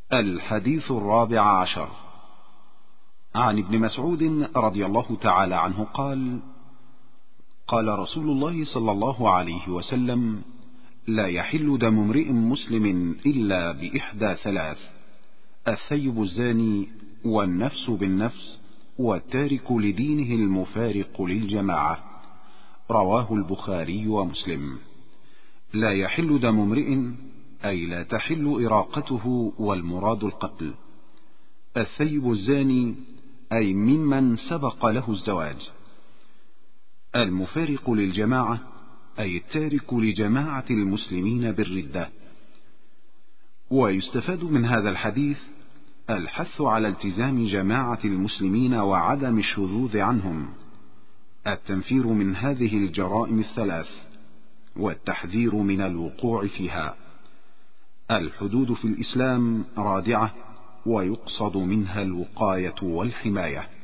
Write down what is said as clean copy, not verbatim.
الحديث 14. عن ابن مسعود رضي الله تعالى عنه قال: قال رسول الله صلى الله عليه وسلم: لا يحل دم امرئ مسلم إلا بإحدى ثلاث: الثيب الزاني، والنفس بالنفس، والتارك لدينه المفارق للجماعة. رواه البخاري ومسلم. لا يحل دم امرئ أي لا تحل إراقته، والمراد القتل. الثيب الزاني أي ممن سبق له الزواج. المفارق للجماعة أي التارك لجماعة المسلمين بالردة. ويستفاد من هذا الحديث الحث على التزام جماعة المسلمين وعدم الشذوذ عنهم، التنفير من هذه الجرائم الثلاث، والتحذير من الوقوع فيها. الحدود في الإسلام رادعة، ويقصد منها الوقاية والحماية.